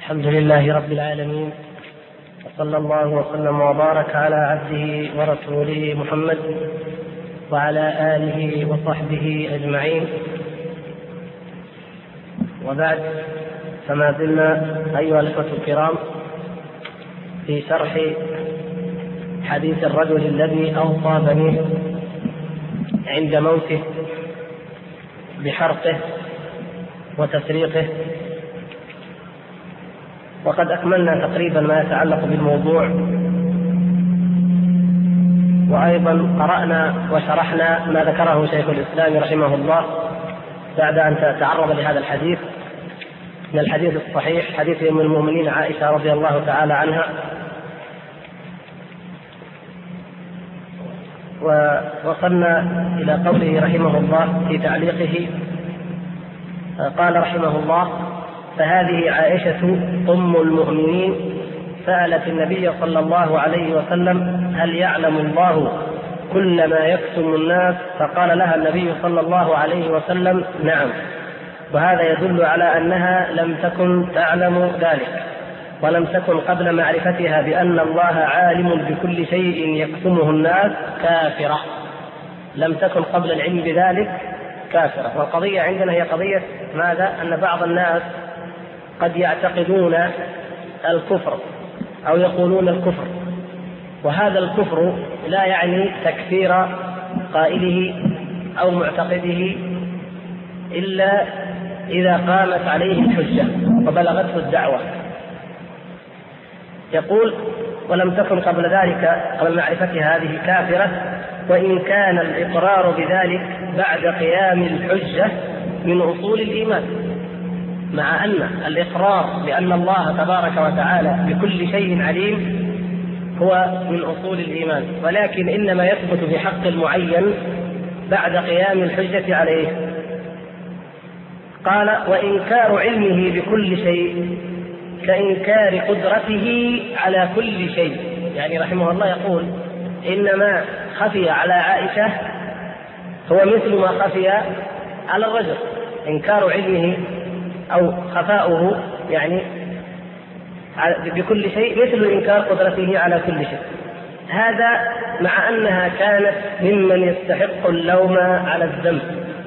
الحمد لله رب العالمين، وصلى الله وسلم وبارك على عبده ورسوله محمد وعلى آله وصحبه أجمعين، وبعد، فما زلنا أيها الإخوة الكرام في شرح حديث الرجل الذي أوصى بنيه عند موته بحرقه وتسريقه. وقد أكملنا تقريبا ما يتعلق بالموضوع، وأيضا قرأنا وشرحنا ما ذكره شيخ الإسلام رحمه الله بعد أن تعرض لهذا الحديث من الحديث الصحيح، حديث أم المؤمنين عائشة رضي الله تعالى عنها. ووصلنا إلى قوله رحمه الله في تعليقه، قال رحمه الله: فهذه عائشة أم المؤمنين سألت النبي صلى الله عليه وسلم: هل يعلم الله كل ما يكتم الناس؟ فقال لها النبي صلى الله عليه وسلم: نعم. وهذا يدل على أنها لم تكن تعلم ذلك، ولم تكن قبل معرفتها بأن الله عالم بكل شيء يكتمه الناس كافرة. لم تكن قبل العلم بذلك كافرة. والقضية عندنا هي قضية ماذا؟ أن بعض الناس قد يعتقدون الكفر أو يقولون الكفر، وهذا الكفر لا يعني تكفير قائله أو معتقده إلا إذا قامت عليه الحجة وبلغته الدعوة. يقول: ولم تكن قبل ذلك، قبل معرفتها هذه، كافرة، وإن كان الإقرار بذلك بعد قيام الحجة من أصول الإيمان. مع أن الإقرار بأن الله تبارك وتعالى بكل شيء عليم هو من أصول الإيمان، ولكن إنما يثبت بحق المعين بعد قيام الحجة عليه. قال: وإنكار علمه بكل شيء كإنكار قدرته على كل شيء. يعني رحمه الله يقول: إنما خفي على عائشة هو مثل ما خفي على الرجل. إنكار علمه أو خفاؤه يعني بكل شيء مثل إنكار قدرته على كل شيء. هذا مع أنها كانت ممن يستحق اللوم على الذنب.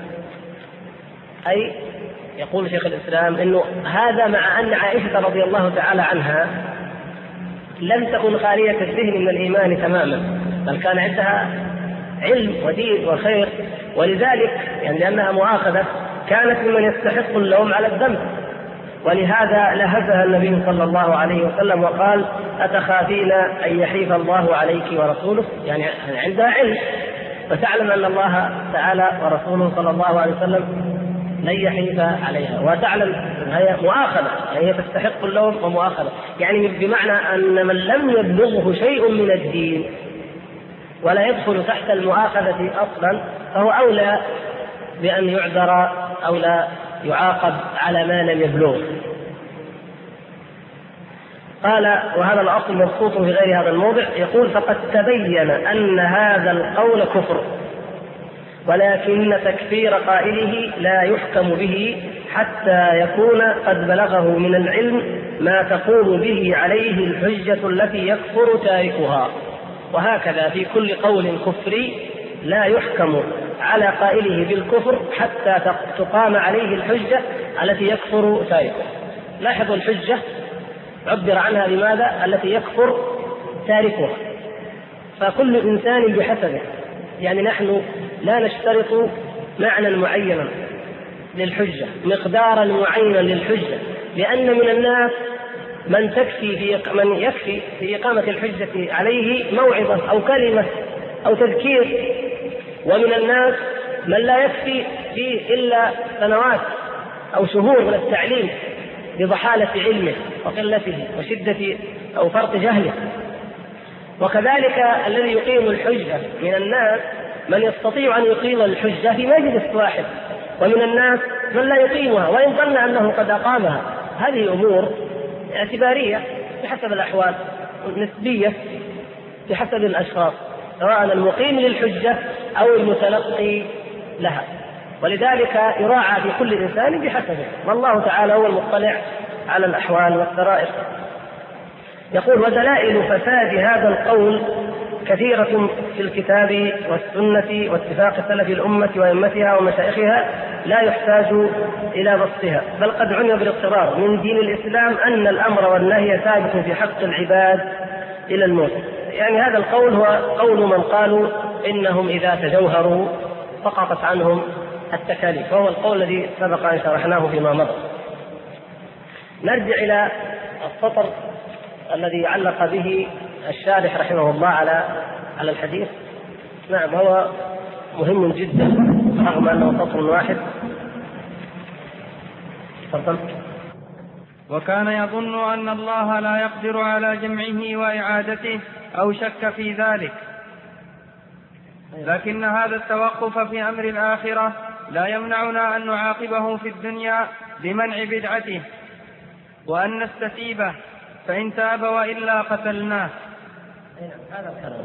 أي يقول شيخ الإسلام إنه هذا مع أن عائشة رضي الله تعالى عنها لم تكن خالية الذهن من الإيمان تماما، بل كان عندها علم ودين وخير، ولذلك يعني لأنها مؤاخذة كانت ممن يستحق اللوم على الذنب. ولهذا لهفها النبي صلى الله عليه وسلم وقال: أتخافين أن يحيف الله عليك ورسوله؟ يعني عندها علم وتعلم أن الله تعالى ورسوله صلى الله عليه وسلم لن يحيف عليها، وتعلم هي مؤاخذة، يعني هي تستحق اللوم ومؤاخذة، يعني بمعنى أن من لم يبلغه شيء من الدين ولا يدخل تحت المؤاخذة أصلا فهو أولى بأن يعذر أو لا يعاقب على ما لم يبلغه. قال: وهذا الأصل مبسوط في غير هذا الموضع. يقول: فقد تبين أن هذا القول كفر، ولكن تكفير قائله لا يحكم به حتى يكون قد بلغه من العلم ما تقوم به عليه الحجة التي يكفر تاركها. وهكذا في كل قول كفري لا يحكم على قائله بالكفر حتى تقام عليه الحجة التي يكفر تاركها. لاحظوا الحجة عبر عنها لماذا؟ التي يكفر تاركها. فكل إنسان بحسبه، يعني نحن لا نشترط معنى معينا للحجة، مقدارا معينا للحجة، لأن من الناس من يكفي في إقامة الحجة عليه موعظة أو كلمة أو تذكير، ومن الناس من لا يكفي فيه إلا سنوات أو شهور من التعليم بضحالة علمه وقلته وشدة أو فرط جهله. وكذلك الذي يقيم الحجة من الناس من يستطيع أن يقيم الحجة في مجلس واحد، ومن الناس من لا يقيمها وإن ظن أنه قد أقامها. هذه أمور اعتبارية بحسب الأحوال، نسبية بحسب الأشخاص، سواء المقيم للحجة أو المتلقي لها. ولذلك يراعى في كل إنسان بحسبه، والله تعالى هو المطلع على الأحوال والسرائر. يقول: ودلائل فساد هذا القول كثيرة في الكتاب والسنة واتفاق سلف الأمة وأئمتها ومشايخها لا يحتاج إلى بسطها، بل قد علم بالاضطرار من دين الإسلام أن الأمر والنهي ثابت في حق العباد إلى الموت. يعني هذا القول هو قول من قالوا إنهم إذا تجوهروا سقطت عنهم التكاليف، وهو القول الذي سبق أن شرحناه فيما مضى. نرجع إلى السطر الذي علق به الشارح رحمه الله على الحديث. نعم، هو مهم جدا رغم أنه سطر واحد. تفضل. وكان يظن أن الله لا يقدر على جمعه وإعادته أو شك في ذلك، لكن هذا التوقف في أمر الآخرة لا يمنعنا أن نعاقبه في الدنيا بمنع بدعته وأن نستتيبه، فإن تاب وإلا قتلناه. هذا الكلام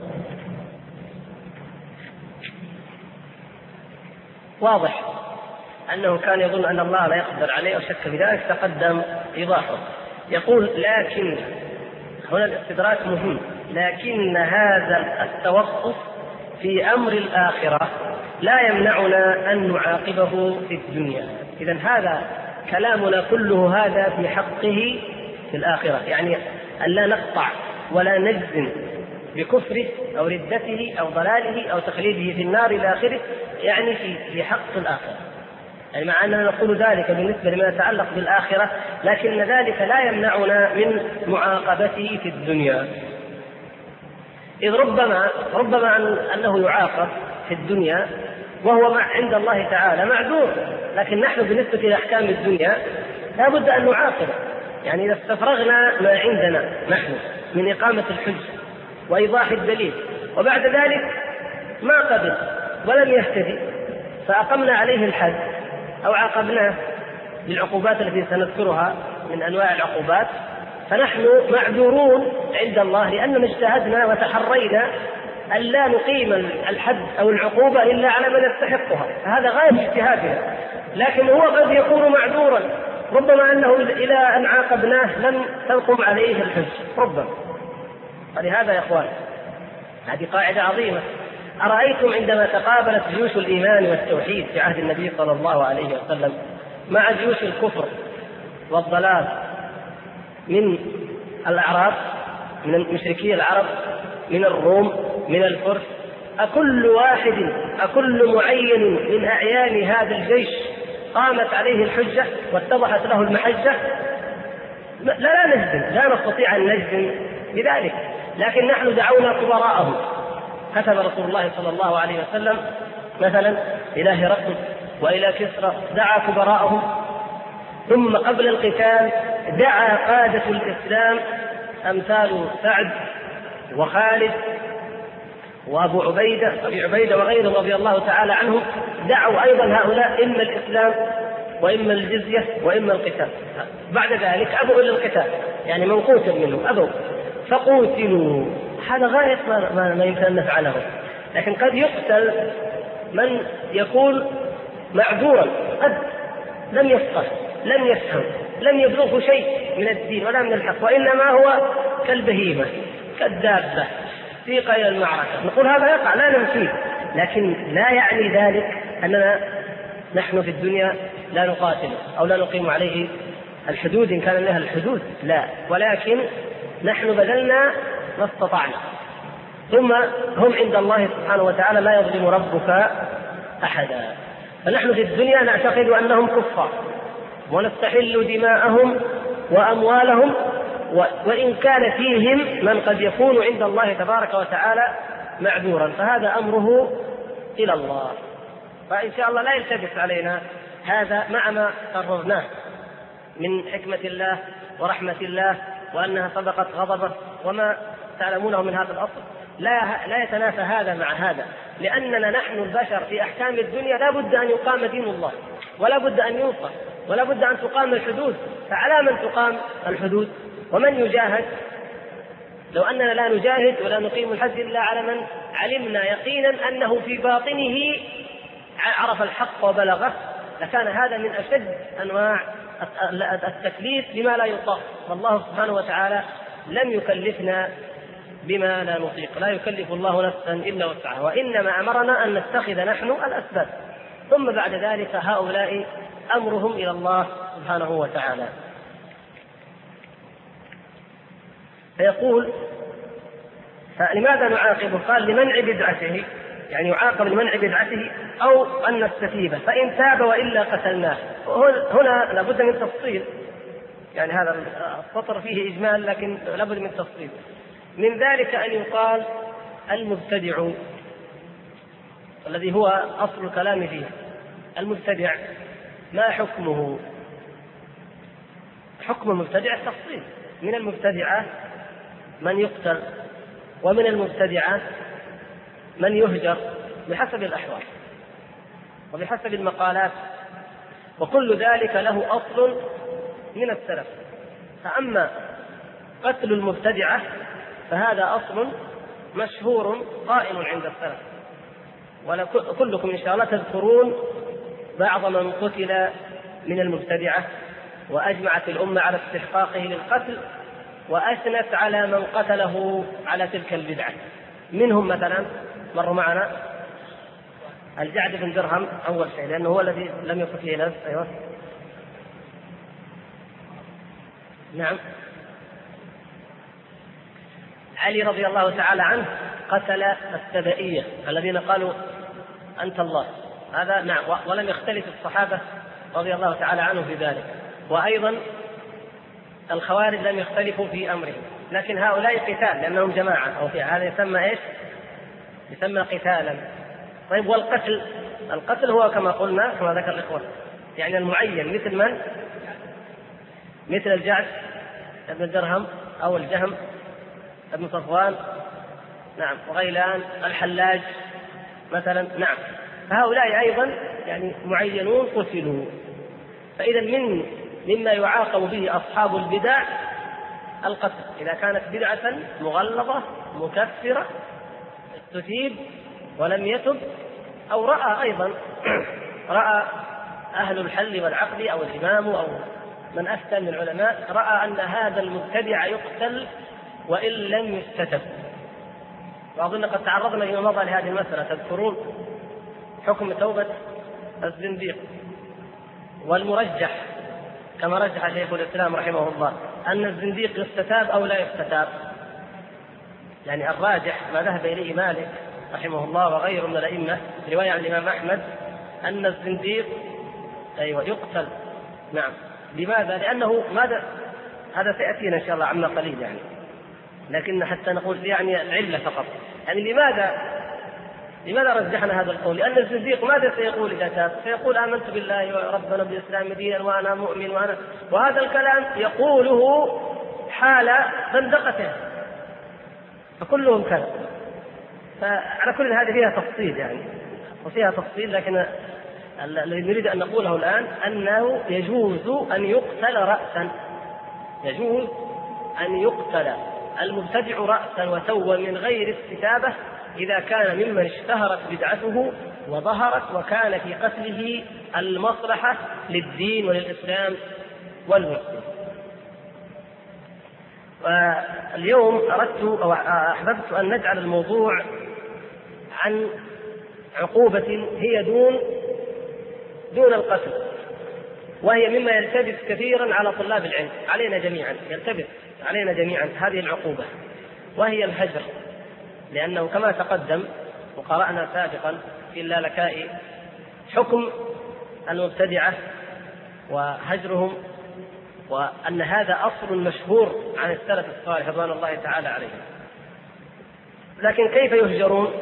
واضح أنه كان يظن أن الله لا يقدر عليه وشك في ذلك، تقدم إيضاحه. يقول: لكن هنا الاستدراك مهم، لكن هذا التوقف في أمر الآخرة لا يمنعنا أن نعاقبه في الدنيا. إذن هذا كلامنا كله هذا في حقه في الآخرة، يعني أن لا نقطع ولا نجزم بكفره أو ردته أو ضلاله أو تخليده في النار إلى آخره، يعني في حق الآخرة. يعني مع أننا نقول ذلك بالنسبة لما يتعلق بالآخرة، لكن ذلك لا يمنعنا من معاقبته في الدنيا. إذ ربما أنه يعاقب في الدنيا وهو عند الله تعالى معذور، لكن نحن بالنسبة لأحكام الدنيا لا بد أن نعاقب. يعني إذا استفرغنا ما عندنا نحن من إقامة الحجة وإيضاح الدليل وبعد ذلك ما قبل ولم يهتدي فأقمنا عليه الحد أو عاقبناه بالعقوبات التي سنذكرها من أنواع العقوبات، فنحن معذورون عند الله لأننا اجتهدنا وتحرينا أن لا نقيم الحد أو العقوبة إلا على من يستحقها، هذا غاية اجتهادنا. لكن هو قد يكون معذورا، ربما أنه إلى أن عاقبناه لم تنقم عليه الحج ربما. فلهذا يا إخوان هذه قاعدة عظيمة. أرأيتم عندما تقابلت جيوش الإيمان والتوحيد في عهد النبي صلى الله عليه وسلم مع جيوش الكفر والضلال من الأعراب، من مشركي العرب، من الروم، من الفرس، أكل معين من أعيان هذا الجيش قامت عليه الحجة واتضحت له المحجة؟ لا نجزم، لا نستطيع أن نجزم بذلك، لكن نحن دعونا كبراءهم. كتب رسول الله صلى الله عليه وسلم مثلا إلى هرقل وإلى كسرى، دعا كبراءهم، ثم قبل القتال دعا قادة الإسلام أمثال سعد وخالد وأبي عبيدة وغيرهم رضي الله تعالى عنهم، دعوا أيضا هؤلاء إما الإسلام وإما الجزية وإما القتال. بعد ذلك أبوا إلى القتال، يعني من قتل منهم أبوا فقوتلوا. هذا غاية ما يمكن أن نفعله. لكن قد يقتل من يكون معذورا، قد لم يفقه، لم يفهم، لم يبلغه شيء من الدين ولا من الحق، وإنما هو كالبهيمة كالدابة سيق إلى المعركة. نقول هذا يقع لا ننفيه، لكن لا يعني ذلك أننا نحن في الدنيا لا نقاتل أو لا نقيم عليه الحدود إن كان لها الحدود، لا، ولكن نحن بذلنا ما استطعنا. ثم هم عند الله سبحانه وتعالى لا يظلم ربك أحدا. فنحن في الدنيا نعتقد أنهم كفار ونستحل دماءهم وأموالهم، وإن كان فيهم من قد يكون عند الله تبارك وتعالى معذورا، فهذا أمره إلى الله. فإن شاء الله لا يلتبس علينا هذا مع ما قررناه من حكمة الله ورحمة الله وأنها سبقت غضبه وما تعلمونه من هذا الأصل. لا يتنافى هذا مع هذا، لأننا نحن البشر في أحكام الدنيا لا بد أن يقام دين الله، ولا بد أن ينصر، ولا بد أن تقام الحدود. فعلى من تقام الحدود ومن يجاهد؟ لو أننا لا نجاهد ولا نقيم الحد إلا على من علمنا يقينا أنه في باطنه عرف الحق وبلغه، لكان هذا من أشد أنواع التكليف بما لا يطاق، والله سبحانه وتعالى لم يكلفنا بما لا نطيق، لا يكلف الله نفسا إلا وسعها، وإنما أمرنا أن نتخذ نحن الأسباب، ثم بعد ذلك هؤلاء أمرهم إلى الله سبحانه وتعالى. فيقول فلماذا نعاقبه؟ قال لمنع بدعته، يعني يعاقب لمنع بدعته أو أن نستتيبه، فإن تاب وإلا قتلناه. هنا لابد من تفصيل، يعني هذا السطر فيه إجمال لكن لابد من تفصيل. من ذلك أن يقال المبتدع الذي هو أصل الكلام فيه، المبتدع ما حكمه؟ حكم المبتدع تفصيل، من المبتدعة من يقتل، ومن المبتدعة من يهجر بحسب الأحوال وبحسب المقالات، وكل ذلك له أصل من السلف. فأما قتل المبتدعة فهذا أصل مشهور قائم عند السلف، وكلكم إن شاء الله تذكرون بعض من قتل من المبتدعة، وأجمعت الأمة على استحقاقه للقتل، وأثنت على من قتله على تلك البدعة. منهم مثلا مر معنا الجعد بن درهم أول شيء، لأنه هو الذي لم يكن فيه نفس. أيوة نعم. علي رضي الله تعالى عنه قتل السبائية الذين قالوا أنت الله، هذا نعم، ولم يختلف الصحابة رضي الله تعالى عنه في ذلك، وأيضا الخوارج لم يختلفوا في أمره، لكن هؤلاء قتال لأنهم جماعة، أو في هذا يسمى إيش؟ يسمى قتالا. طيب والقتل؟ القتل هو كما قلنا كما ذكر الإخوة، يعني المعين، مثل من؟ مثل الجعد بن درهم أو الجهم بن صفوان، نعم، وغيلان، الحلاج مثلا، نعم، فهؤلاء أيضا يعني معينون قتلوا. فإذا مما يعاقب به أصحاب البدع القتل، إذا كانت بدعة مغلظة مكفرة تثيب ولم يتب، أو رأى أيضا رأى أهل الحل والعقد أو الإمام أو من أفتى من العلماء رأى أن هذا المبتدع يقتل وإن لم يستتب. وأظن قد تعرضنا فيما مضى لهذه المسألة، تذكرون حكم توبة الزنديق، والمرجح كما رجح شيخ الإسلام رحمه الله أن الزنديق يستتاب أو لا يستتاب. يعني الراجح ما ذهب إليه مالك رحمه الله وغيره من الأئمة، رواية عن الإمام أحمد، أن الزنديق يقتل. نعم. لماذا؟ لأنه هذا سيأتينا إن شاء الله عما قليل، يعني لكن حتى نقول يعني العلة فقط. يعني لماذا رجحنا هذا القول؟ لأن الزنديق ماذا سيقول إذا تاب؟ سيقول آمنت بالله ربنا بالإسلام دينا وأنا مؤمن وهذا الكلام يقوله حال زندقته، فكلهم كذا. فعلى كل هذه فيها تفصيل، يعني وفيها تفصيل، لكن الذي نريد أن نقوله الآن أنه يجوز أن يقتل رأسا، يجوز أن يقتل المبتدع رأسا وتوا من غير استتابة إذا كان ممن اشتهرت بدعته وظهرت وكان في قتله المصلحة للدين وللإسلام والمسلمين. واليوم أردت أو أحببت أن نجعل الموضوع عن عقوبة هي دون القتل، وهي مما يلتبس كثيرا على طلاب العلم، علينا جميعا، يلتبس علينا جميعا هذه العقوبة، وهي الهجر. لأنه كما تقدم وقرأنا سابقا في اللالكائي حكم المبتدعة وهجرهم، وأن هذا أصل مشهور عن السلف الصالح رضوان الله تعالى عليهم. لكن كيف يهجرون؟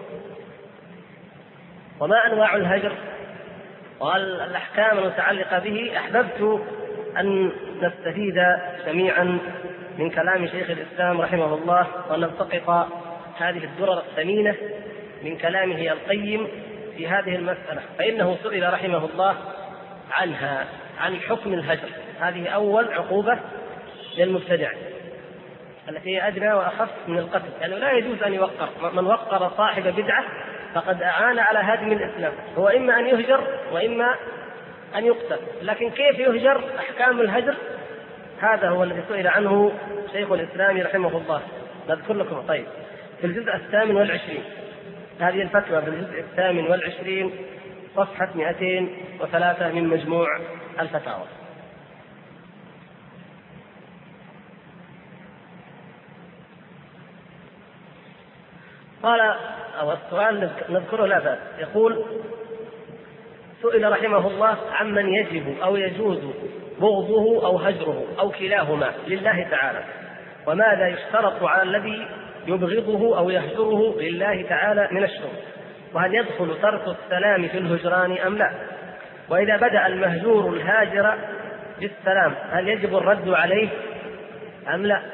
وما أنواع الهجر؟ والأحكام المتعلقة به. أحببت أن نستفيد جميعا من كلام شيخ الإسلام رحمه الله، ونلتقط هذه الدرر الثمينة من كلامه القيم في هذه المسألة، فإنه سئل رحمه الله عنها، عن حكم الهجر. هذه أول عقوبة للمبتدع التي هي أدنى وأخف من القتل، يعني لا يجوز أن يوقر. من وقر صاحب بدعة فقد أعان على هدم الإسلام، هو إما أن يهجر وإما أن يقتل، لكن كيف يهجر؟ أحكام الهجر هذا هو الذي سئل عنه شيخ الإسلام رحمه الله. نذكر لكم طيب في الجزء 28 هذه الفتوى، في الجزء 28 صفحة 203 من مجموع الفتاوى. قال أو السؤال نذكره لا بأس، يقول: سئل رحمه الله عمن يجب أو يجوز بغضه أو هجره أو كلاهما لله تعالى، وماذا يشترط على الذي يبغضه أو يهجره لله تعالى من الشروط، وهل يدخل ترك السلام في الهجران أم لا، وإذا بدأ المهجور الهاجر بالسلام هل يجب الرد عليه أم لا،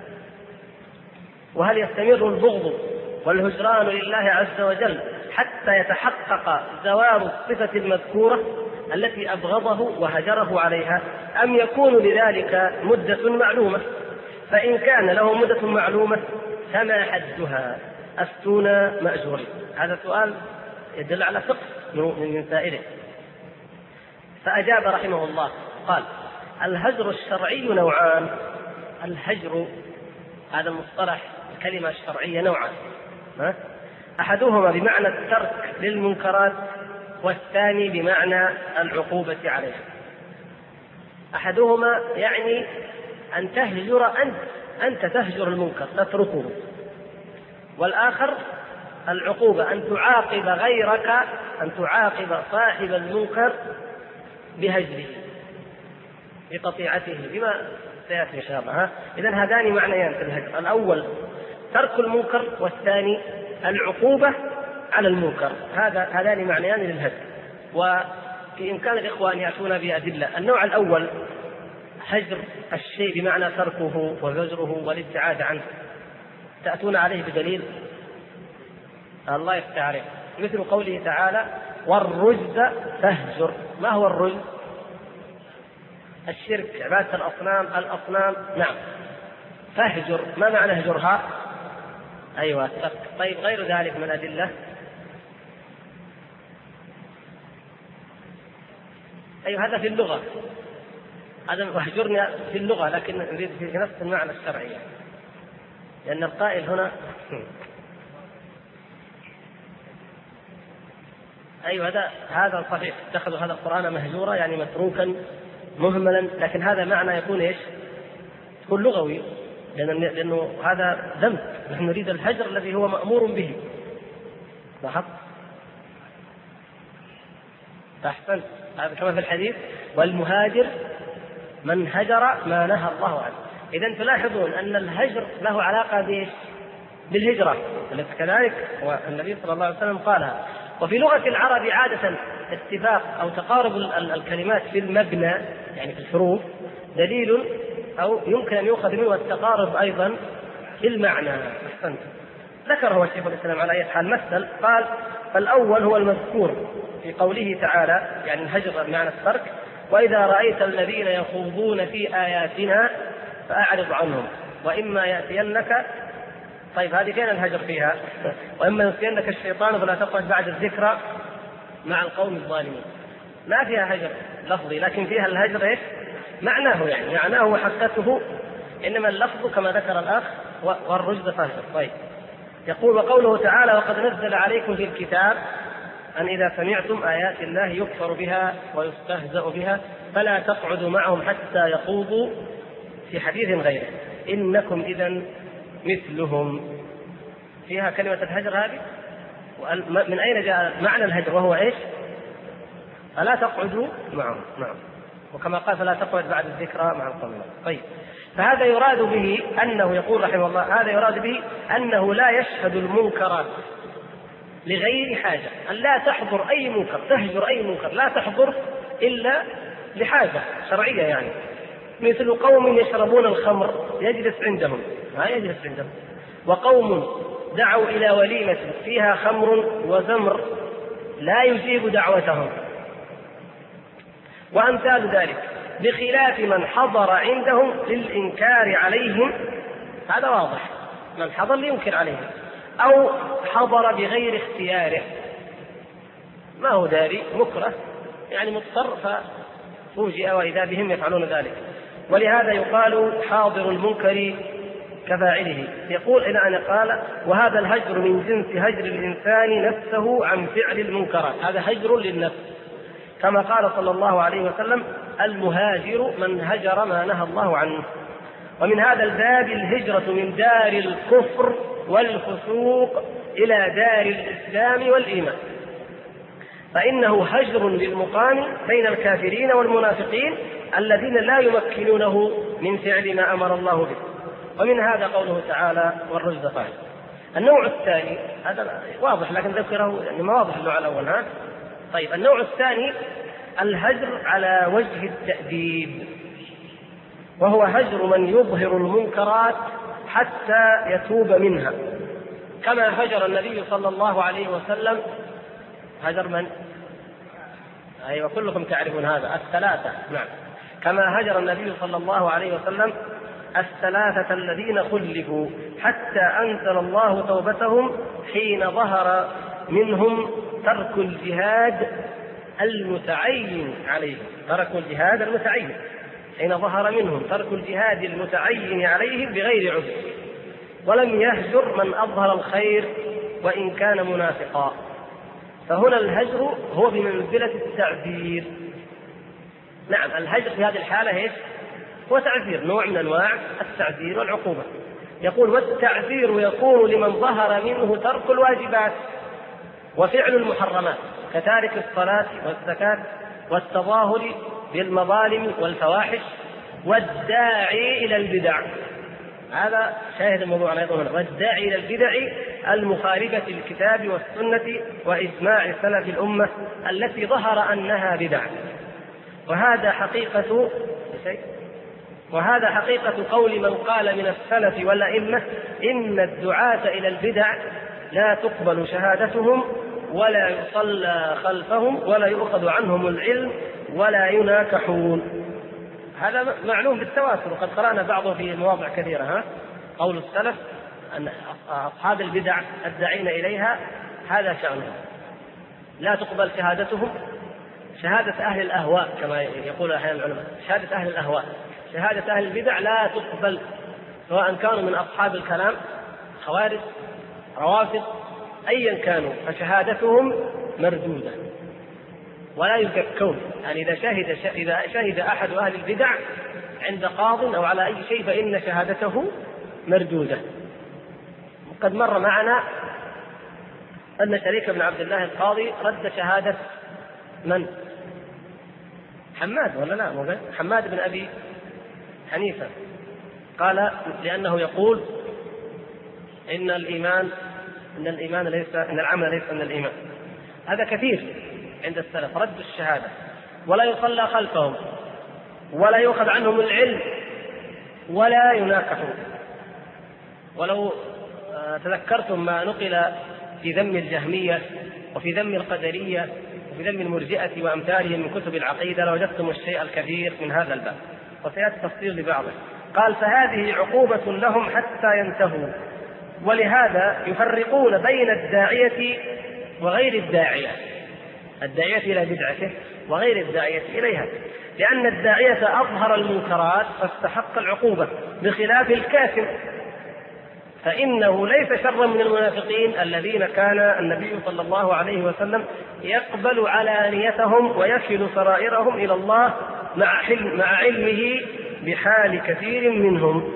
وهل يستمر البغض والهجران لله عز وجل حتى يتحقق زوال الصفة المذكورة التي أبغضه وهجره عليها، أم يكون لذلك مدة معلومة؟ فإن كان له مدة معلومة فما حدها؟ أفتونا مأجورين. هذا سؤال يدل على فقه من سائله. فأجاب رحمه الله قال: الهجر الشرعي نوعان. الهجر هذا المصطلح الكلمة الشرعية نوعان، أحدهما بمعنى الترك للمنكرات، والثاني بمعنى العقوبة عليها. أحدهما يعني أن تهجر أنت تهجر المنكر تتركه، والآخر العقوبة أن تعاقب غيرك، أن تعاقب صاحب المنكر بهجره بقطيعته بما سيأتي إن شاء الله. إذن هذان معنيان في الهجر: الأول ترك المنكر، والثاني العقوبة على المنكر. هذان معنيان للهجر، وفي إمكان الإخوة أن يأتون بأدلة. النوع الأول هجر الشيء بمعنى تركه وهجره والابتعاد عنه، تأتون عليه بدليل؟ الله يفتح عليه، مثل قوله تعالى: والرجز فاهجر. ما هو الرجز؟ الشرك، عبادة الأصنام. نعم، فاهجر ما معنى هجرها؟ أيوة. طيب غير ذلك من الأدلة؟ أيوة، هذا في اللغة، هذا وهجرني في اللغة، لكن نريد في نفس المعنى الشرعي، لأن القائل هنا أيوة هذا صحيح، اتخذوا هذا القرآن مهجورا يعني متروكا مهملا، لكن هذا معنى يكون إيش؟ يكون لغوي، لأنه هذا ذنب. نحن نريد الهجر الذي هو مأمور به. لاحظت؟ أحسن. هذا كما في الحديث: والمهاجر من هجر ما نهى الله عنه. إذن تلاحظون أن الهجر له علاقة بالهجرة، كذلك والنبي صلى الله عليه وسلم قالها. وفي لغة العرب عادة اتفاق أو تقارب الكلمات في المبنى يعني في الحروف دليل أو يمكن أن يؤخذ منه التقارب أيضا في المعنى. أحسنت. ذكره شيخ الإسلام على أي حال مثل، قال: فالأول هو المذكور في قوله تعالى يعني الهجر بمعنى الترك: وإذا رأيت الذين يخوضون في آياتنا فأعرض عنهم وإما يأتينك. طيب هذه فين الهجر فيها؟ وإما يأتينك الشيطان فلا تقعد بعد الذكرى مع القوم الظالمين. ما فيها هجر لفظي، لكن فيها الهجر إيش؟ معناه، يعني معناه وحقته، إنما اللفظ كما ذكر الأخ والرجز فاهجر. طيب يقول: وقوله تعالى: وقد نزل عليكم في الكتاب أن إذا سمعتم آيات الله يكفر بها ويستهزأ بها فلا تقعدوا معهم حتى يخوضوا في حديث غيره إنكم إذن مثلهم. فيها كلمة الهجر هذه. من أين جاء معنى الهجر وهو إيش؟ فلا تقعدوا معهم. نعم. وكما قال: فلا تقعد بعد الذكرى مع القوم. طيب، فهذا يراد به أنه يقول رحمه الله هذا يراد به أنه لا يشهد المنكرات لغير حاجة، أن لا تحضر أي منكر، تهجر أي منكر، لا تحضر إلا لحاجة شرعية، يعني مثل قوم يشربون الخمر يجلس عندهم، ما يجلس عندهم، وقوم دعوا إلى وليمة فيها خمر وزمر لا يجيب دعوتهم، وأمثال ذلك، بخلاف من حضر عندهم للإنكار عليهم. هذا واضح، من حضر لينكر عليهم، أو حضر بغير اختياره، ما هو داري مكره يعني مضطر ففوجئ وإذا بهم يفعلون ذلك. ولهذا يقال حاضر المنكر كفاعله. يقول إلى أن قال: وهذا الهجر من جنس هجر الإنسان نفسه عن فعل المنكرات، هذا هجر للنفس، كما قال صلى الله عليه وسلم: المهاجر من هجر ما نهى الله عنه. ومن هذا الباب الهجرة من دار الكفر والفسوق إلى دار الإسلام والإيمان، فإنه هجر للمقام بين الكافرين والمنافقين الذين لا يمكنونه من فعل ما أمر الله به. ومن هذا قوله تعالى: والرجز فاعل. النوع الثاني هذا واضح لكن ذكره يعني ما واضح له على الأول. طيب، النوع الثاني الهجر على وجه التأديب، وهو هجر من يظهر المنكرات حتى يتوب منها، كما هجر النبي صلى الله عليه وسلم. هجر من؟ أيوة كلكم تعرفون هذا، الثلاثة. نعم، كما هجر النبي صلى الله عليه وسلم الثلاثة الذين خلفوا حتى أنزل الله توبتهم حين ظهر منهم ترك الجهاد المتعين عليهم. تركوا الجهاد المتعين حين ظهر منهم ترك الجهاد المتعين عليهم بغير عذر، ولم يهجر من أظهر الخير وإن كان منافقا. فهنا الهجر هو بمنزلة التعذير. نعم، الهجر في هذه الحالة هو تعذير، نوع من أنواع التعذير والعقوبة. يقول: والتعذير يكون لمن ظهر منه ترك الواجبات وفعل المحرمات كتارك الصلاة والزكاة والتظاهر بالمظالم والفواحش والداعي إلى البدع. هذا شاهد الموضوع أيضا هنا: والداعي إلى البدع المخالفة للكتاب والسنة وإجماع سلف الأمة التي ظهر أنها بدع. وهذا حقيقة قول من قال من السلف والأئمة: إن الدعاة إلى البدع لا تقبل شهادتهم ولا يصلى خلفهم ولا يؤخذ عنهم العلم ولا يناكحون. هذا معلوم بالتواتر، وقد قرأنا بعضه في مواضع كثيرة. قول السلف أن أصحاب البدع الداعين إليها هذا شأنهم، لا تقبل شهادتهم، شهادة أهل الأهواء كما يقول أحيانا العلماء، شهادة أهل الأهواء، شهادة أهل البدع لا تقبل، سواء كانوا من أصحاب الكلام خوارج روافض أيا كانوا، فشهادتهم مردودة ولا يزكون. يعني إذا شهد أحد أهل البدع عند قاض أو على أي شيء فإن شهادته مردودة. وقد مر معنا أن شريك بن عبد الله القاضي رد شهادة من؟ حماد ولا لا؟ حماد بن أبي حنيفة، قال لأنه يقول إن العمل ليس من الإيمان. هذا كثير عند السلف، رد الشهادة، ولا يصلى خلفهم ولا يؤخذ عنهم العلم ولا يناكحون. ولو تذكرتم ما نقل في ذم الجهمية وفي ذم القدرية وفي ذم المرجئة وأمثالهم من كتب العقيدة لوجدتم الشيء الكثير من هذا الباب، وسيأتي تفصيل لبعضه. قال: فهذه عقوبة لهم حتى ينتهوا. ولهذا يفرقون بين الداعية وغير الداعية، الداعية إلى بدعته وغير الداعية إليها، لأن الداعية أظهر المنكرات فاستحق العقوبة، بخلاف الكاتم فإنه ليس شرا من المنافقين الذين كان النبي صلى الله عليه وسلم يقبل علانيتهم ويكل سرائرهم إلى الله مع علمه بحال كثير منهم.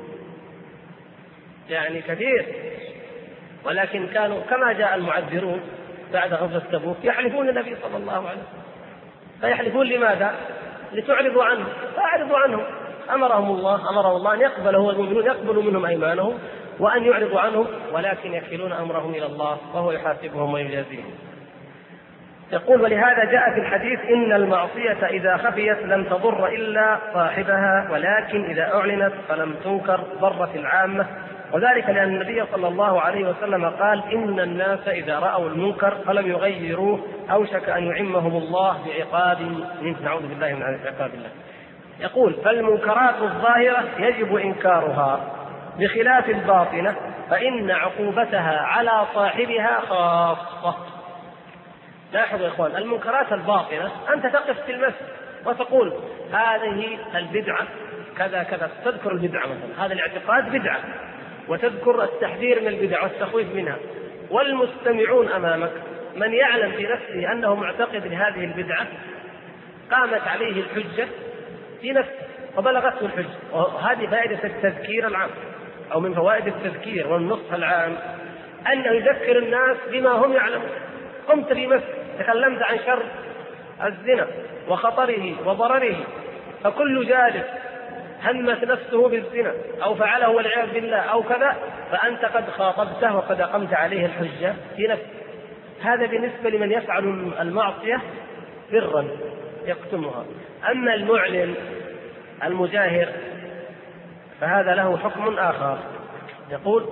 يعني كثير، ولكن كانوا كما جاء المعذرون بعد غزوة تبوك يحلفون النبي صلى الله عليه وسلم. فيحلفون لماذا؟ لتعرضوا عنهم، فأعرضوا عنهم. أمره الله أن يقبل هو المؤمنون يقبلوا منهم أيمانهم وأن يعرضوا عنهم، ولكن يكلون أمرهم إلى الله وهو يحاسبهم ويجازيهم. يقول: ولهذا جاء في الحديث: إن المعصية إذا خفيت لم تضر إلا صاحبها، ولكن إذا أعلنت فلم تنكر ضرت العامة. وذلك لأن النبي صلى الله عليه وسلم قال: إن الناس إذا رأوا المنكر فلم يغيروه أوشك أن يعمهم الله بعقاب منه، نعوذ بالله من عقاب الله. يقول: فالمنكرات الظاهرة يجب إنكارها، بخلاف الباطنة فإن عقوبتها على صاحبها خاصة. لاحظوا يا إخوان، المنكرات الباطنة أنت تقف في المسجد وتقول هذه البدعة كذا كذا، تذكر البدعة مثلا، هذا الاعتقاد بدعة، وتذكر التحذير من البدع والتخويف منها، والمستمعون أمامك من يعلم في نفسه أنه معتقد لهذه البدعة قامت عليه الحجة في نفسه وبلغته الحجة. وهذه فائدة التذكير العام، أو من فوائد التذكير والنصح العام أنه يذكر الناس بما هم يعلمون. قمت في مسجد تكلمت عن شر الزنا وخطره وضرره، فكل جالس همت نفسه بالزنا أو فعله والعياذ بالله أو كذا، فأنت قد خاطبته وقد أقمت عليه الحجة في نفسه. هذا بالنسبة لمن يفعل المعصية سرا يكتمها. أما المعلن المجاهر فهذا له حكم آخر. يقول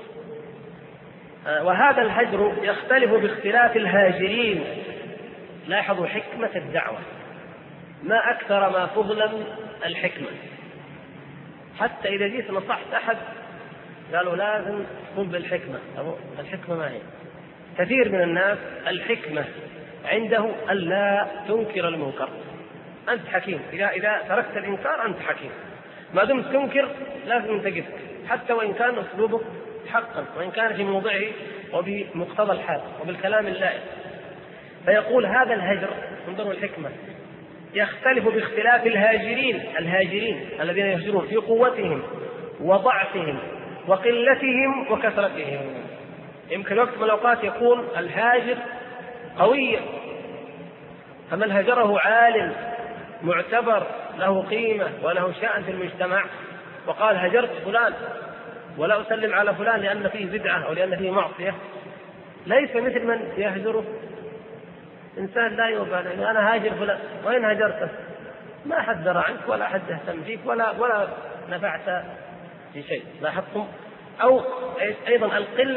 وهذا الهجر يختلف باختلاف الهاجرين. لاحظوا حكمة الدعوة، ما أكثر ما تظلم الحكمة. حتى إذا جيت نصحت أحد قالوا لازم تكون بالحكمة، الحكمة ما هي؟ كثير من الناس الحكمة عنده ألا تنكر المنكر. أنت حكيم، إذا تركت الإنكار أنت حكيم، ما دمت تنكر لازم تقف، حتى وإن كان أسلوبك حقا، وإن كان في موضعه وبمقتضى الحال وبالكلام اللائق. فيقول هذا الهجر، انظروا الحكمة، يختلف باختلاف الهاجرين الذين يهجرون في قوتهم وضعفهم وقلتهم وكثرتهم. يمكن وقت من الأوقات يكون الهاجر قويا، فمن هجره عالم معتبر له قيمة وله شأن في المجتمع وقال هجرت فلان ولا أسلم على فلان لأن فيه بدعة أو لأن فيه معصية، ليس مثل من يهجره إنسان لا يبالي، أنا هاجر فلان، وين هجرته؟ ما حد درى عنك ولا حد يهتم فيك ولا نفعت في شيء. لاحظتم؟ أو أيضا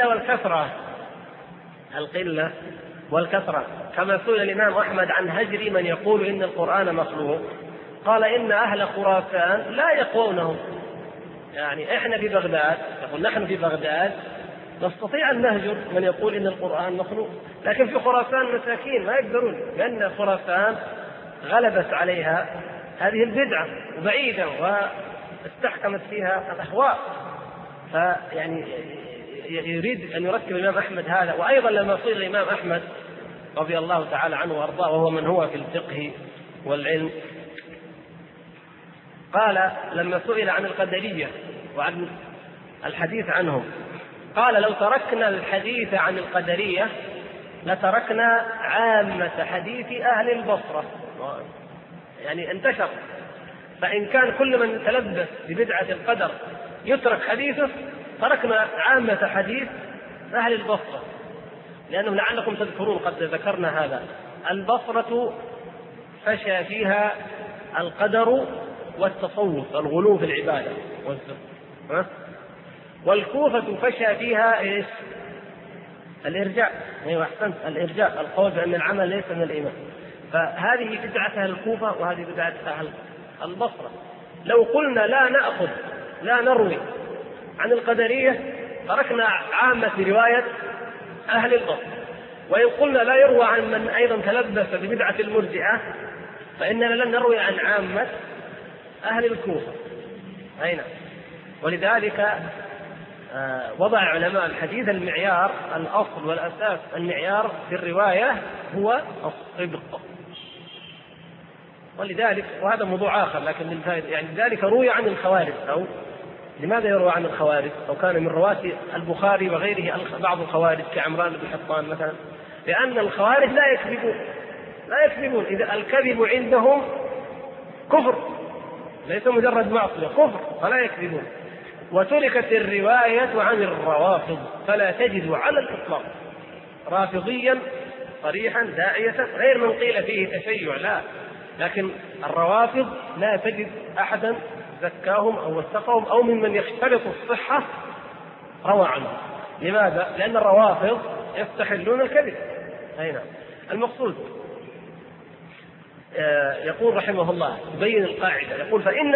القلة والكثرة، كما سئل الإمام أحمد عن هجر من يقول إن القرآن مخلوق، قال إن أهل خراسان لا يقونه. يعني إحنا في بغداد، يقول نحن في بغداد نستطيع أن نهجر من يقول إن القرآن مخلوق، لكن في خراسان مساكين ما يقدرون، لأن خراسان غلبت عليها هذه البدعة وبعيدة واستحكمت فيها الأهواء. فيعني يريد أن يرتب الإمام أحمد هذا. وأيضا لما سئل الإمام أحمد رضي الله تعالى عنه وأرضاه، وهو من هو في الفقه والعلم، قال لما سئل عن القدرية وعن الحديث عنهم، قال لو تركنا الحديث عن القدرية لتركنا عامة حديث أهل البصرة. يعني انتشر، فإن كان كل من تلبس ببدعة القدر يترك حديثه تركنا عامة حديث أهل البصرة. لأنه لعلكم تذكرون قد ذكرنا هذا، البصرة فشى فيها القدر والتصوف، الغلو في العبادة والزهد، والكوفة فشى فيها إيش؟ الإرجاء. أيوة أحسنت، الإرجاء، القول بأن العمل ليس من الإيمان. فهذه بدعة أهل الكوفة وهذه بدعة أهل البصرة. لو قلنا لا نروي عن القدرية تركنا عامة رواية أهل البصرة، وإن قلنا لا يروى عن من أيضا تلبس ببدعة المرجئة فإننا لن نروي عن عامة أهل الكوفة. أين؟ ولذلك وضع علماء الحديث المعيار، الأصل والأساس المعيار في الرواية هو الصدق. ولذلك، وهذا موضوع آخر لكن للفائدة، يعني ذلك روي عن الخوارج. أو لماذا يروى عن الخوارج؟ أو كان من رواة البخاري وغيره بعض الخوارج كعمران بن حطان مثلا، لأن الخوارج لا يكذبون. إذا الكذب عندهم كفر، ليس مجرد معصية، كفر، فلا يكذبون. وتركت الرواية عن الروافض، فلا تجد على الإطلاق رافضيا صريحا داعية غير من قيل فيه تشيع، لا، لكن الروافض لا تجد أحدا زكاهم أو وثقهم أو ممن يختلط الصحة روى عنهم. لماذا؟ لأن الروافض يستحلون الكذب. هنا المقصود. يقول رحمه الله يبين القاعدة، يقول فإن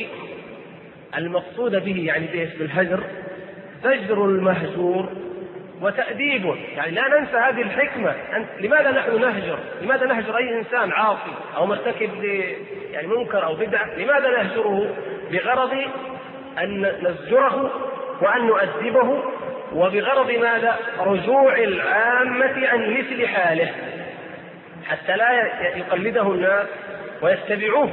المقصود به يعني بالهجر زجر المهجور وتأديبه. يعني لا ننسى هذه الحكمة. لماذا نحن نهجر؟ لماذا نهجر أي إنسان عاصي أو مرتكب يعني منكر أو بدعة؟ لماذا نهجره؟ بغرض أن نزجره وأن نؤدبه، وبغرض ماذا؟ رجوع العامة عن مثل حاله حتى لا يقلده الناس ويتبعوه.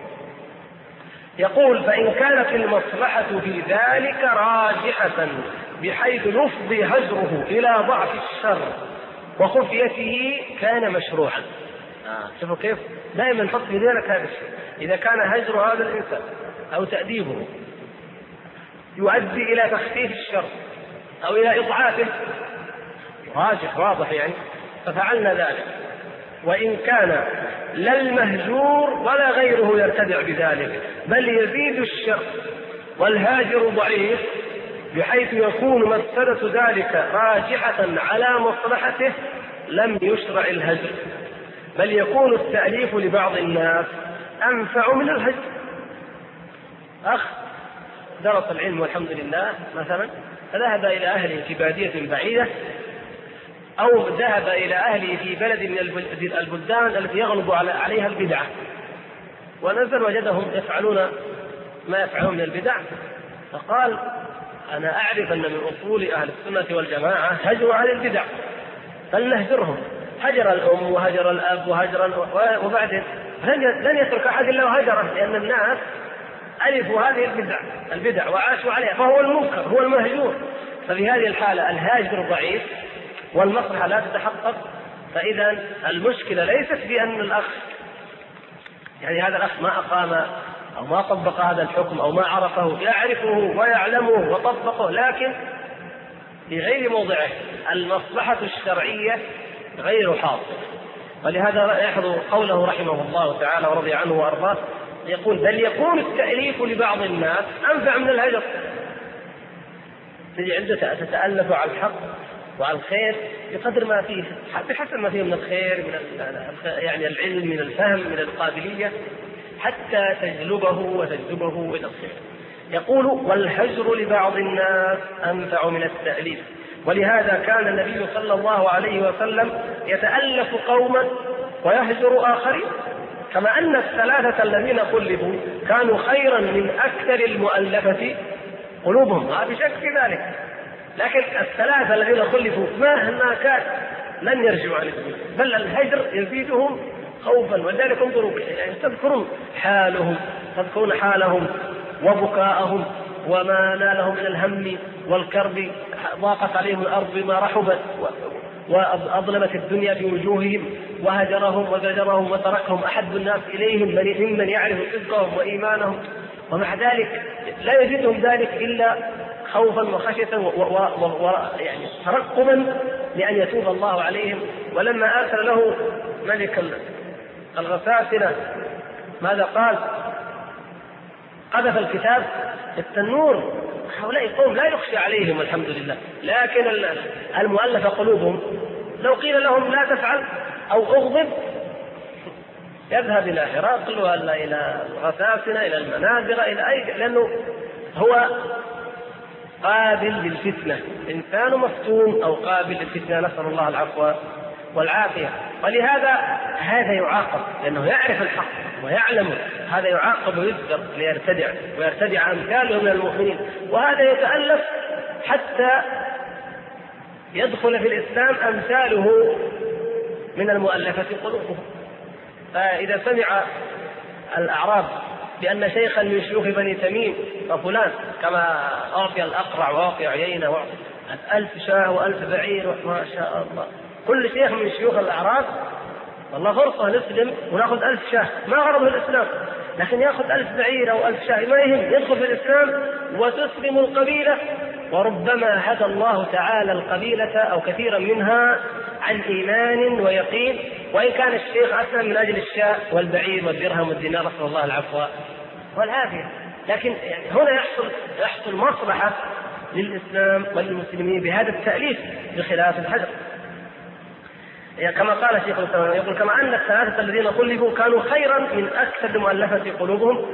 يقول: فإن كانت المصلحة في ذلك راجحة بحيث يفضي هجره إلى ضعف الشر وخفيته كان مشروعا. شوفوا كيف دائما نحط في ذلك هذا الشيء. إذا كان هجر هذا الإنسان أو تأديبه يؤدي إلى تخفيف الشر أو إلى إضعافه، راجح واضح يعني، ففعلنا ذلك. وإن كان لا المهجور ولا غيره يرتدع بذلك، بل يزيد الشر والهاجر ضعيف بحيث يكون مفسدة ذلك راجحة على مصلحته، لم يشرع الهجر، بل يكون التأليف لبعض الناس أنفع من الهجر. أخ درس العلم والحمد لله مثلا، فذهب إلى أهله في بادية بعيدة، أو ذهب إلى أهله في بلد من البلدان التي يغلب عليها البدعة، ونزل وجدهم يفعلون ما يفعلون من البدع، فقال: أنا أعرف أن من أصول أهل السنة والجماعة هجر على البدع، فلنهجرهم. هجر الأم وهجر الأب وبعدين لن يترك أحد إلا وهجره، لأن الناس ألفوا هذه البدع وعاشوا عليها، فهو المنكر، هو المهجور. ففي هذه الحالة الهاجر ضعيف والمصلحة لا تتحقق. فإذا المشكلة ليست بأن الأخ يعني هذا الأخ ما أقام أو ما طبق هذا الحكم أو ما عرفه، يعرفه ويعلمه وطبقه، لكن في غير موضعه، المصلحة الشرعية غير حاصلة. ولهذا يحضر قوله رحمه الله تعالى ورضي عنه وأرضاه، يقول: بل يكون التأليف لبعض الناس أنفع من الهجر. تجي عنده تتألف على الحق وعلى الخير بقدر ما فيه، بحسب ما فيه من الخير، من يعني العلم، من الفهم، من القابلية، حتى تجلبه وتجذبه إلى الخير. يقول: والهجر لبعض الناس أنفع من التأليف. ولهذا كان النبي صلى الله عليه وسلم يتألف قوما ويهجر آخرين، كما أن الثلاثة الذين خلفوا كانوا خيرا من أكثر المؤلفة قلوبهم، لا بشك في ذلك. لكن الثلاثة الذين خلفوا مهما كان لن يرجعوا عن الدين، بل الهجر يزيدهم خوفا. ولذلك انظروا يعني تذكرون حالهم وبكاءهم وما نالهم من الهم والكرب، ضاقت عليهم الأرض بما رحبت وأظلمت الدنيا بوجوههم، وهجرهم وزجرهم وتركهم أحب الناس إليهم ممن يعرف صدقهم وإيمانهم، ومع ذلك لا يزيدهم ذلك إلا خوفا وخشية يعني ترقبا لأن يتوب الله عليهم. ولما أرسل له ملك الغساسنة ماذا قال؟ قذف الكتاب في التنور. هؤلاء قوم لا يخشى عليهم الحمد لله، لكن المؤلف قلوبهم لو قيل لهم لا تفعل أو أغضب يذهب إلى هرقل ولا إلى الغساسنة إلى المنابر إلى أي، لأنه هو قابل للفتنة، إنسان مفتون أو قابل للفتنة، نسأل الله العفو والعافية. ولهذا هذا يعاقب لأنه يعرف الحق ويعلم، هذا يعاقب ويذكر ويرتدع أمثاله من المؤمنين، وهذا يتألف حتى يدخل في الإسلام أمثاله من المؤلفة قلوبهم. فإذا سمع الأعراب بأن شيخا من شيوخ بني تميم وفلان كما أعطي الأقرع وأعطي عيينة وأعطي 1000 شاة و1000 بعير ما شاء الله، كل شيخ من شيوخ الأعراب والله فرصة نسلم ونأخذ 1000 شاة، ما غرضه الإسلام، لكن يأخذ 1000 بعير أو 1000 شاة ما يهم، يدخل في الإسلام وتسلم القبيلة، وربما هدى الله تعالى القبيلة أو كثيرا منها عن إيمان ويقين، وإن كان الشيخ أسلم من أجل الشاة والبعير والدرهم والدينار، نسأل الله العفو والعافية. لكن يعني هنا يحصل مصلحة للإسلام والمسلمين بهذا التأليف بخلاف الحجر. كما قال شيخ الإسلام يقول: كما أن الثلاثة الذين خلفوا كانوا خيرا من أكثر مؤلفة قلوبهم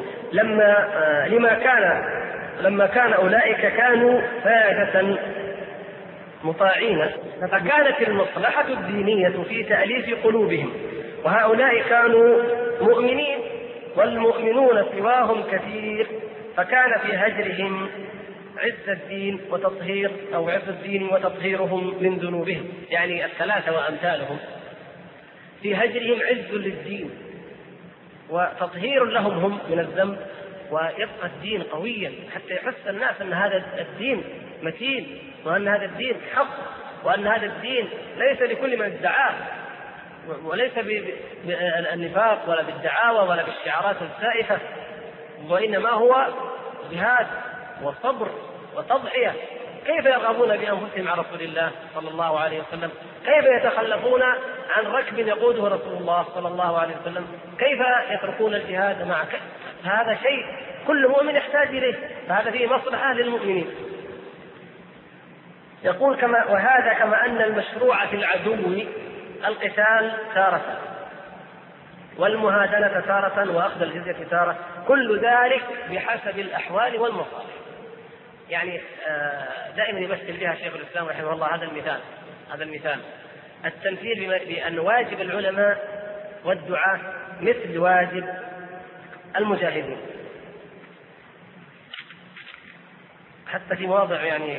لما كان أولئك كانوا فائدة مطاعين، فكانت المصلحة الدينية في تأليف قلوبهم، وهؤلاء كانوا مؤمنين والمؤمنون سواهم كثير، فكان في هجرهم عز الدين وتطهير أو عز الدين وتطهيرهم من ذنوبهم، يعني الثلاثة وأمثالهم في هجرهم عز للدين وتطهير لهم هم من الذنب، ويبقى الدين قويا حتى يحس الناس أن هذا الدين متين، وأن هذا الدين حق، وأن هذا الدين ليس لكل من ادعاه، وليس بالنفاق ولا بالدعاوى ولا بالشعارات السائفة، وإنما هو جهاد وصبر وتضحية. كيف يرغبون بأنفسهم عن رسول الله صلى الله عليه وسلم؟ كيف يتخلفون عن ركب يقوده رسول الله صلى الله عليه وسلم؟ كيف يتركون الجهاد معه؟ هذا شيء كل مؤمن يحتاج إليه، فهذا فيه مصلحة للمؤمنين. يقول وهذا كما أن المشروع في العدو القتال تارة، والمهادنة تارة، وأخذ الجزية تارة، كل ذلك بحسب الأحوال والمصالح. يعني دائما يمثل بها شيخ الإسلام رحمه الله هذا المثال التمثيل بأن واجب العلماء والدعاة مثل واجب المجاهدين. حتى في مواضع يعني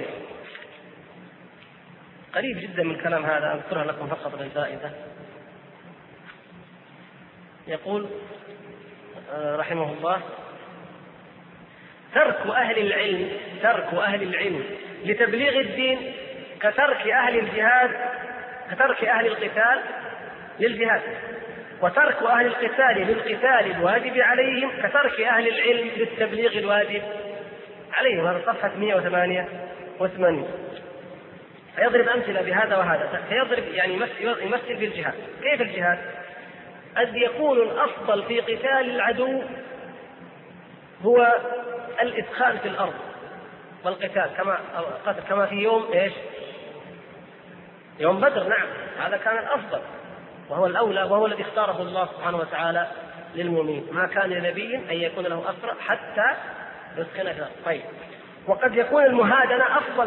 قريب جدا من الكلام هذا أذكرها لكم فقط للفائدة. يقول رحمه الله: ترك أهل العلم لتبليغ الدين كترك أهل الجهاد، كترك أهل القتال للجهاد، وترك أهل القتال للقتال الواجب عليهم كترك أهل العلم للتبليغ الواجب عليهم. هذا صفحة 188. فيضرب أمثلة بهذا وهذا، فيضرب يعني يمثل بالجهاد. كيف الجهاد؟ أن يكون الأفضل في قتال العدو هو الإدخال في الأرض والقتال، كما في يوم يوم بدر. نعم، هذا كان الأفضل وهو الأولى، وهو الذي اختاره الله سبحانه وتعالى للمؤمنين. ما كان لنبي أن يكون له أسرى حتى يسكن في الأرض. طيب، وقد يكون المهادنة أفضل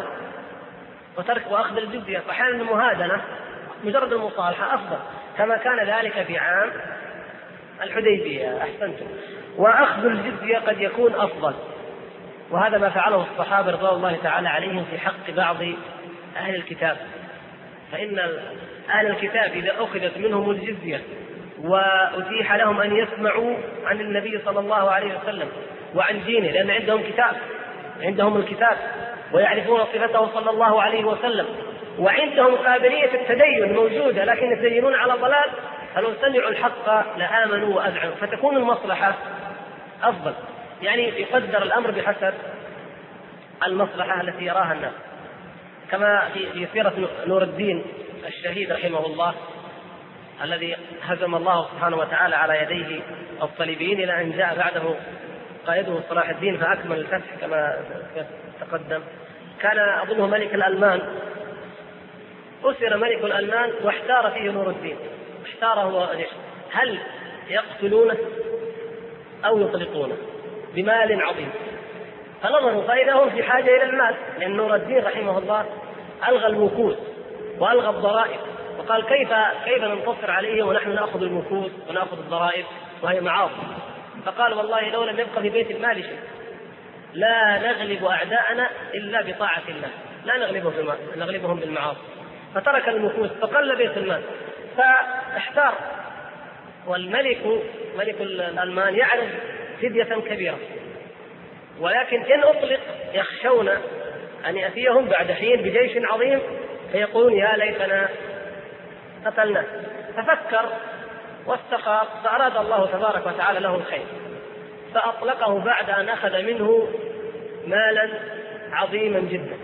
وأخذ الجزية، فحال المهادنة مجرد المصالحة أفضل، كما كان ذلك في عام الحديبية. أحسنتم. وأخذ الجزية قد يكون أفضل، وهذا ما فعله الصحابة رضي الله تعالى عليهم في حق بعض أهل الكتاب. فإن أهل الكتاب إذا أخذت منهم الجزية وأتيح لهم أن يسمعوا عن النبي صلى الله عليه وسلم وعن دينه، لأن عندهم الكتاب ويعرفون صفته صلى الله عليه وسلم، وعندهم قابلية التدين موجودة، لكن يتدينون على ضلال، فلو سمعوا الحق لآمنوا وأذعنوا، فتكون المصلحة أفضل. يعني يقدر الأمر بحسب المصلحة التي يراها الناس، كما في سيرة نور الدين الشهيد رحمه الله الذي هزم الله سبحانه وتعالى على يديه الصليبيين إلى أن جاء بعده قائده صلاح الدين فأكمل الفتح كما تقدم. كان أظنه ملك الألمان، أسر ملك الألمان واحتار فيه نور الدين، احتاره هل يقتلونه أو يطلقونه بمال عظيم، فنظروا فإذا هم في حاجة إلى المال، لأن نور الدين رحمه الله ألغى المكوس وألغى الضرائب، وقال كيف ننتصر عليه ونحن نأخذ المكوس ونأخذ الضرائب وهي معاصي. فقال والله لو لم يبقى في بيت المال شيء لا نغلب أعداءنا إلا بطاعة الله، لا نغلبهم بالمعاصي. فترك المكوس فقل بيت المال، فاحتار. والملك ملك الألمان يعرف فدية كبيرة، ولكن إن أطلق يخشون أن يأتيهم بعد حين بجيش عظيم فيقولون يا ليتنا قتلنا. ففكر واستخار، فأراد الله تبارك وتعالى له الخير، فأطلقه بعد أن أخذ منه مالا عظيما جدا،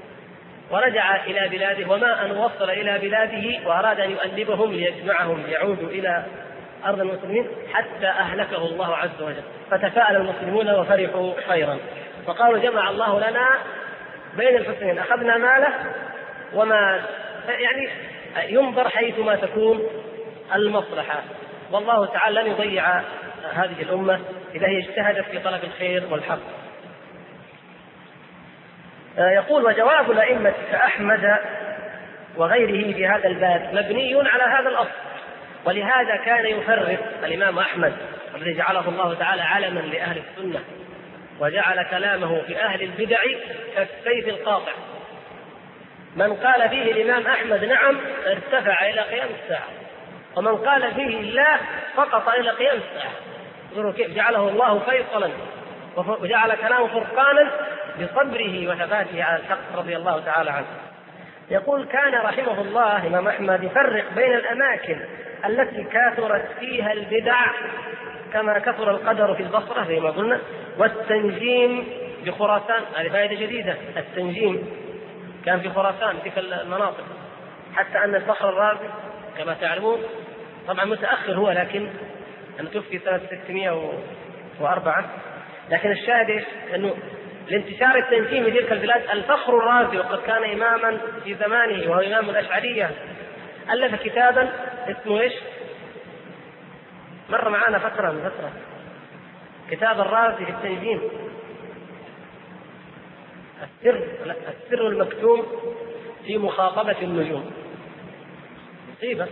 ورجع إلى بلاده. وما أن وصل إلى بلاده وأراد أن يؤلبهم ليجمعهم ليعودوا إلى أرض المسلمين حتى أهلكه الله عز وجل. فتفاءل المسلمون وفرحوا خيرا، فقالوا جمع الله لنا بين الحسنين، أخذنا ماله وما يعني ينظر حيثما تكون المصلحة. والله تعالى لن يضيع هذه الأمة إذا هي اجتهدت في طلب الخير والحق. يقول: وجواب الأئمة كأحمد وغيره في هذا الباب مبني على هذا الأصل، ولهذا كان يفرق الإمام أحمد الذي جعله الله تعالى علما لأهل السنة وجعل كلامه في أهل البدع كالسيف القاطع. من قال فيه الإمام أحمد نعم ارتفع إلى قيام الساعة، ومن قال فيه لا سقط إلى قيام الساعة. انظروا كيف جعله الله فيصلا وجعل كلامه فرقانا بصبره وثباته على الحق رضي الله تعالى عنه. يقول: كان رحمه الله إمام أحمد يفرق بين الأماكن التي كثرت فيها البدع كما كثر القدر في البصرة زي ما قلنا، والتنجيم بخراسان. هذه فائدة جديدة، التنجيم كان في خراسان تلك المناطق، حتى أن الفخر الرازي كما تعلمون طبعا متأخر هو، لكن أنه توفي سنة 604، لكن الشاهد أنه لانتشار التنجيم في تلك البلاد الفخر الرازي وقد كان إماما في زمانه وهو إمام الأشعرية ألف كتابا اسمه إيش؟ مر معنا فترة كتاب الرازي في التنجيم، السر المكتوم في مخاطبة النجوم، مصيبة.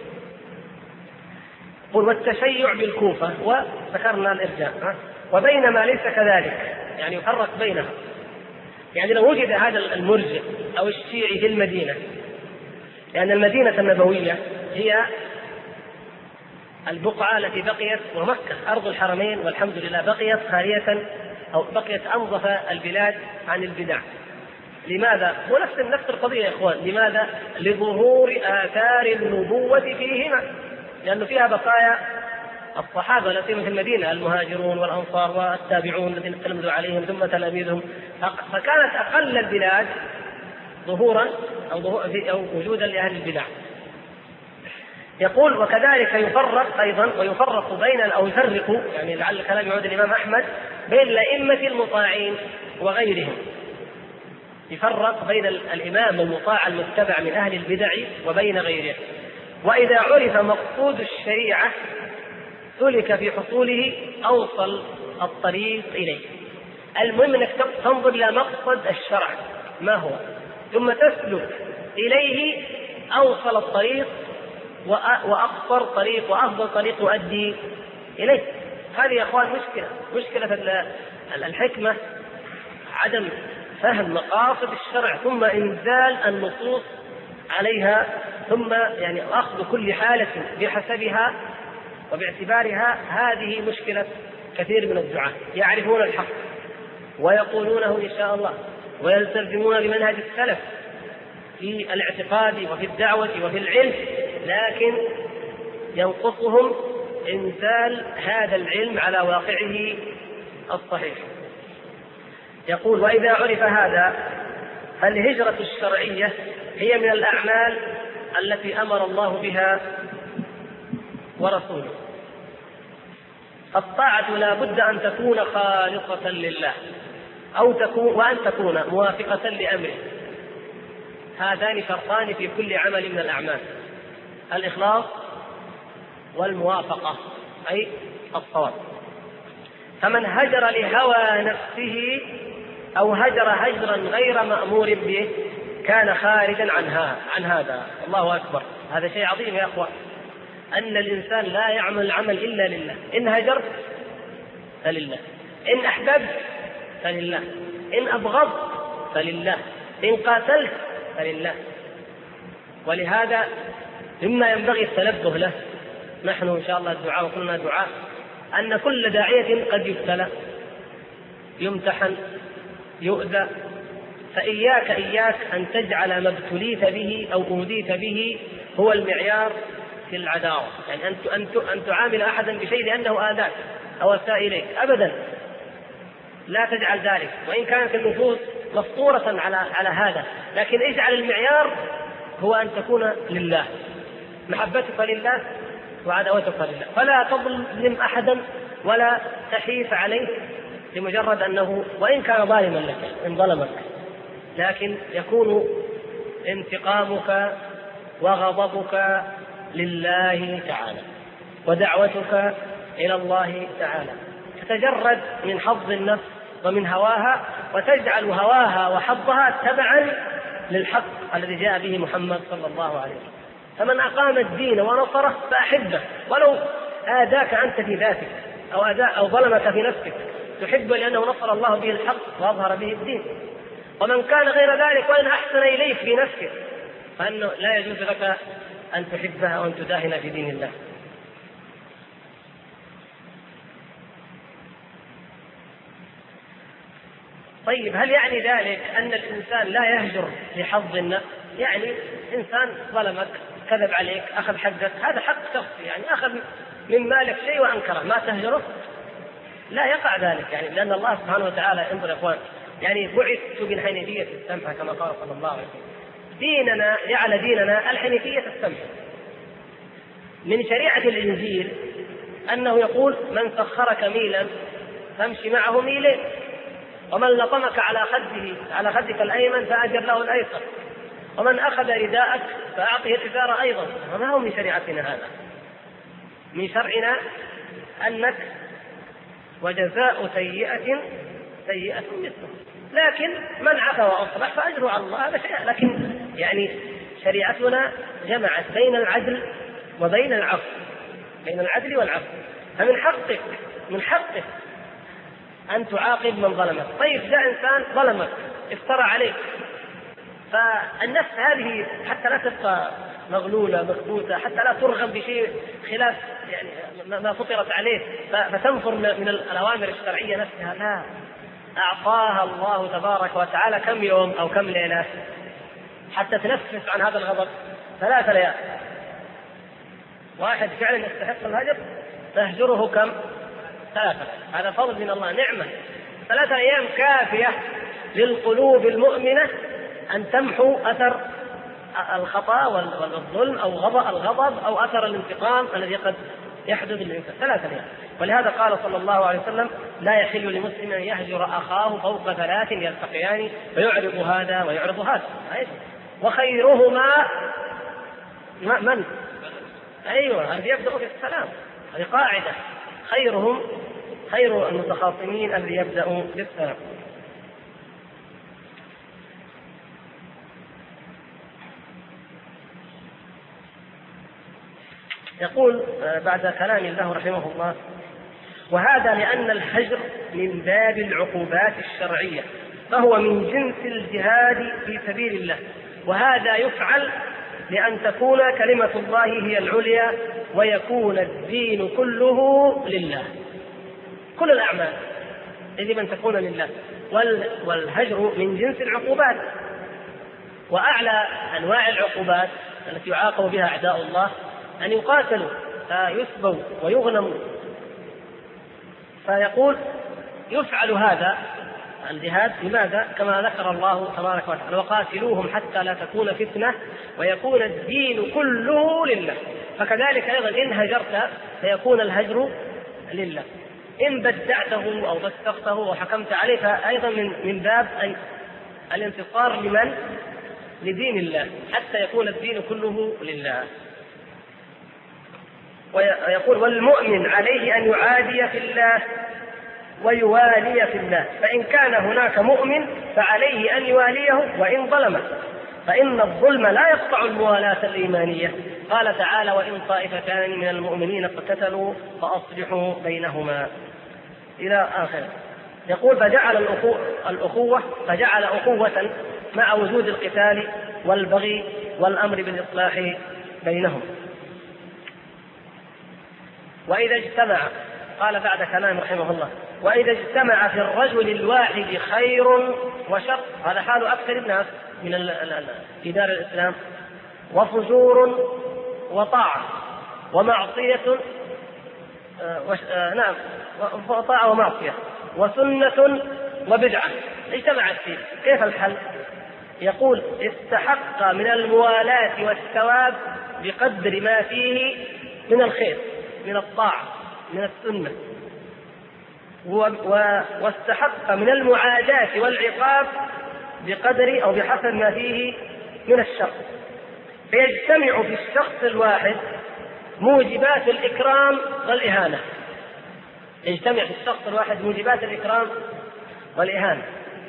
قل: والتشيع بالكوفة، وذكرنا الإرجاء. وبينما ليس كذلك، يعني يفرق بينها، يعني لو وجد هذا المرجئ أو الشيعي في المدينة، لأن المدينة النبوية هي البقعة التي بقيت، ومكة أرض الحرمين والحمد لله بقيت خالية أو بقيت أنظف البلاد عن البدع. لماذا؟ ونفس القضية يا إخوان. لماذا؟ لظهور آثار النبوة فيهما، لأنه فيها بقايا الصحابة الذين في المدينة، المهاجرون والأنصار والتابعون الذين تلمذوا عليهم ثم تلاميذهم، فكانت أقل البلاد ظهورا أو وجودا لأهل البدع. يقول: وكذلك يفرق أيضا، ويفرق بين أو يفرق، يعني لعل كلام يعود الإمام أحمد، بين الأئمة المطاعين وغيرهم. يفرق بين الإمام المطاع المتبع من أهل البدع وبين غيره. وإذا عرف مقصود الشريعة سلك في حصوله أوصل الطريق إليه. المهم أنك تنظر إلى مقصد الشرع ما هو، ثم تسلك إليه أوصل الطريق وأقصر طريق وأفضل طريق يؤدي إليه. هذه يا أخوان مشكلة الحكمة، عدم فهم مقاصد الشرع ثم إنزال النصوص عليها، ثم يعني أخذ كل حالة بحسبها وباعتبارها. هذه مشكلة كثير من الدعاة، يعرفون الحق ويقولونه إن شاء الله ويلتزمون بمنهج السلف في الاعتقاد وفي الدعوة وفي العلم، لكن ينقصهم إنزال هذا العلم على واقعه الصحيح. يقول: وإذا عرف هذا فالهجرة الشرعية هي من الأعمال التي أمر الله بها ورسوله. الطاعة لا بد أن تكون خالصة لله وأن تكون موافقة لأمره. هذان شرطان في كل عمل من الأعمال: الإخلاص والموافقة، أي الصواب. فمن هجر لهوى نفسه أو هجر هجرا غير مأمور به كان خارجا عن هذا. الله أكبر، هذا شيء عظيم يا أخوان، أن الإنسان لا يعمل العمل إلا لله. إن هجرت فلله، إن أحببت فلله، إن أبغضت فلله، إن قاتلت فلله. ولهذا مما ينبغي التنبه له نحن إن شاء الله الدعاء وكلنا دعاء، أن كل داعية قد يبتلى، يمتحن، يؤذى، فإياك أن تجعل ما ابتليت به أو أوذيت به هو المعيار في العداوة، يعني أن تعامل أحدا بشيء لأنه آذاك أو أساء إليك، أبدا لا تجعل ذلك، وإن كانت النفوس مفطورة على هذا، لكن اجعل المعيار هو أن تكون لله، محبتك لله وعداوتك لله، فلا تظلم أحدا ولا تحيف عليه لمجرد أنه وإن كان ظالما لك إن ظلمك، لكن يكون انتقامك وغضبك لله تعالى ودعوتك إلى الله تعالى. تتجرد من حظ النفس ومن هواها وتجعل هواها وحظها تبعا للحق الذي جاء به محمد صلى الله عليه وسلم. فمن أقام الدين ونصره فأحبه ولو آذاك أنت في ذاتك أو ظلمك في نفسك، تحبه لأنه نصر الله به الحق وأظهر به الدين. ومن كان غير ذلك وإن أحسن إليك في نفسك فإنه لا يجوز لك أن تحبه وأن تداهن في دين الله. طيب، هل يعني ذلك أن الإنسان لا يهجر لحظ النفس؟ يعني إنسان ظلمك، كذب عليك، أخذ حقك، هذا حق شخصي، يعني أخذ من مالك شيء وأنكره، ما تهجره؟ لا يقع ذلك، يعني لأن الله سبحانه وتعالى، انظر يا إخوان، يعني بعثت بالحنيفية السمحة كما قال صلى الله عليه وسلم. ديننا جعل ديننا الحنيفية السمحة. من شريعة الإنجيل أنه يقول: من سخرك ميلا فامشي معه ميلين، ومن لطمك على خدك الأيمن فأجر له الأيسر، ومن أخذ رداءك فأعطه الإزار أيضا. وما هو من شريعتنا هذا؟ من شرعنا أنك وجزاء سيئة سيئة مثله، لكن من عفا وأصلح فأجره على الله، هذا شيء. لكن يعني شريعتنا جمعت بين العدل وبين العفو، بين العدل والعفو. فمن حقك أن تعاقب من ظلمك. طيب، جاء إنسان ظلمك، افترى عليك، فالنفس هذه حتى لا تبقى مغلولة مكبوتة، حتى لا ترغم بشيء خلاف يعني ما فطرت عليه فتنفر من الأوامر الشرعية نفسها، لا، أعطاها الله تبارك وتعالى كم يوم أو كم ليلة حتى تنفس عن هذا الغضب؟ 3 ليال. واحد فعلا يستحق الهجر تهجره كم؟ 3. هذا فضل من الله، نعمة. 3 أيام كافية للقلوب المؤمنة أن تمحو أثر الخطأ والظلم أو الغضب أو أثر الانتقام الذي قد يحدث للإنسان. 3 أيام. ولهذا قال صلى الله عليه وسلم: لا يحل لمسلم أن يهجر أخاه فوق 3 يلتقيان فيعرض هذا ويعرض هذا. وخيرهما من؟ أيوة، هذه يبدأ في السلام، هذه قاعدة. خير المتخاصمين الذي يبدأ بالسلام. يقول بعد كلام الله رحمه الله: وهذا لأن الهجر من باب العقوبات الشرعية، فهو من جنس الجهاد في سبيل الله، وهذا يفعل لأن تكون كلمة الله هي العليا ويكون الدين كله لله. كل الأعمال يجب أن تكون لله، والهجر من جنس العقوبات، وأعلى أنواع العقوبات التي يعاقب بها أعداء الله أن يقاتلوا فيسبوا ويغنموا. فيقول: يفعل هذا الجهاد لماذا؟ كما ذكر الله تبارك وتعالى: وقاتلوهم حتى لا تكون فتنة ويكون الدين كله لله. فكذلك أيضا إن هجرت فيكون الهجر لله، إن بدعته أو فسقته وحكمت عليه فأيضا من باب الانتصار لمن؟ لدين الله، حتى يكون الدين كله لله. ويقول: والمؤمن عليه أن يعادي في الله ويوالي في الله، فإن كان هناك مؤمن فعليه أن يواليه وإن ظلمه، فإن الظلم لا يقطع الموالاة الإيمانية. قال تعالى: وإن طائفتان من المؤمنين اقتتلوا فأصلحوا بينهما، إلى آخره. يقول: فجعل أخوة مع وجود القتال والبغي والأمر بالإصلاح بينهم. وإذا اجتمع، قال بعد كلام رحمه الله: وإذا اجتمع في الرجل الواحد خير وشر، هذا حال أكثر الناس في دار الإسلام، وفجور وطاعة ومعصية، طاعة ومعصية وسنة وبدعة، اجتمعت فيه، كيف الحل؟ يقول: استحق من الموالاة والثواب بقدر ما فيه من الخير، من الطاعة، من السنة، واستحق من المعاداة والعقاب بقدر أو بحسب ما فيه من الشر. فيجتمع في الشخص الواحد موجبات الإكرام والإهانة، يجتمع في الشخص الواحد موجبات الإكرام والإهانة.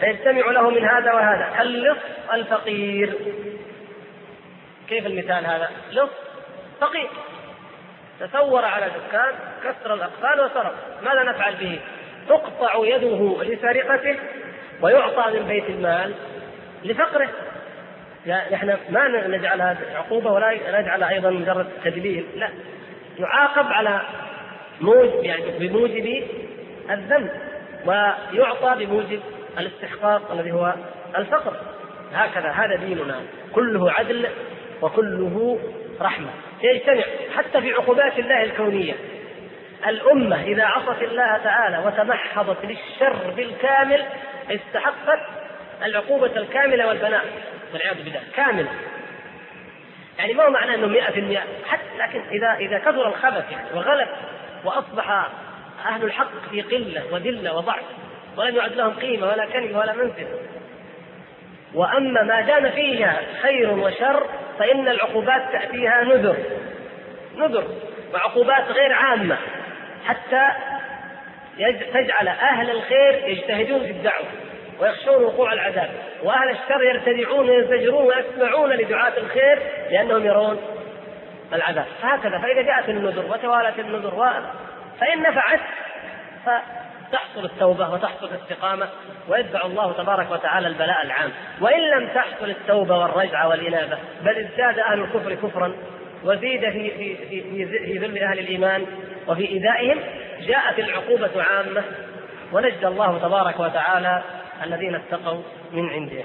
فيجتمع له من هذا وهذا، كاللص الفقير. كيف المثال هذا؟ لص فقير تثور على دكان، كسر الأقفال وسرق، ماذا نفعل به؟ تقطع يده لسرقته ويعطى من بيت المال لفقره. يعني نحن ما نجعل هذه عقوبة ولا نجعل أيضا مجرد تدليل، لا، يعاقب على يعني بموجب الذنب، ويعطى بموجب الاستحقاق الذي هو الفقر. هكذا هذا ديننا كله عدل وكله رحمة، يجتمع حتى في عقوبات الله الكونية. الأمة إذا عصت الله تعالى وتمحضت للشر بالكامل استحقت العقوبة الكاملة والبلاء والعياذ بالله كامل. يعني ما هو معنى أنه 100%، حتى لكن إذا كثر الخبث يعني وغلب وأصبح أهل الحق في قلة وذلة وضعف ولم يعد لهم قيمة ولا كلمة ولا منزل. وأما ما دام فيها خير وشر فإن العقوبات تأتيها نذر وعقوبات غير عامة، حتى تجعل أهل الخير يجتهدون في الدعوة ويخشون وقوع العذاب، وأهل الشر يرتدعون ويزدجرون ويسمعون لدعاة الخير لأنهم يرون العذاب. فهكذا فإذا جاءت النذر وتوالت النذر فإن نفعت فتحصل التوبة وتحصل الاستقامة ويدفع الله تبارك وتعالى البلاء العام. وإن لم تحصل التوبة والرجعة والإنابة بل ازداد أهل الكفر كفرا وزيد في ذل أهل الإيمان وفي إيذائهم، جاءت العقوبة عامة ونجى الله تبارك وتعالى الذين اتقوا من عنده.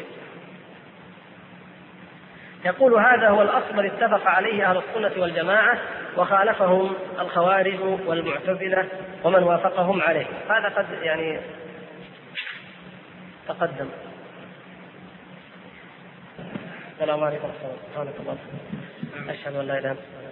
يقول هذا هو الأصل الذي اتفق عليه أهل السنة والجماعة وخالفهم الخوارج والمعتزلة ومن وافقهم عليه. هذا قد يعني تقدم. السلام عليكم ورحمة الله وبركاته. أشهد أن لا إله إلا الله.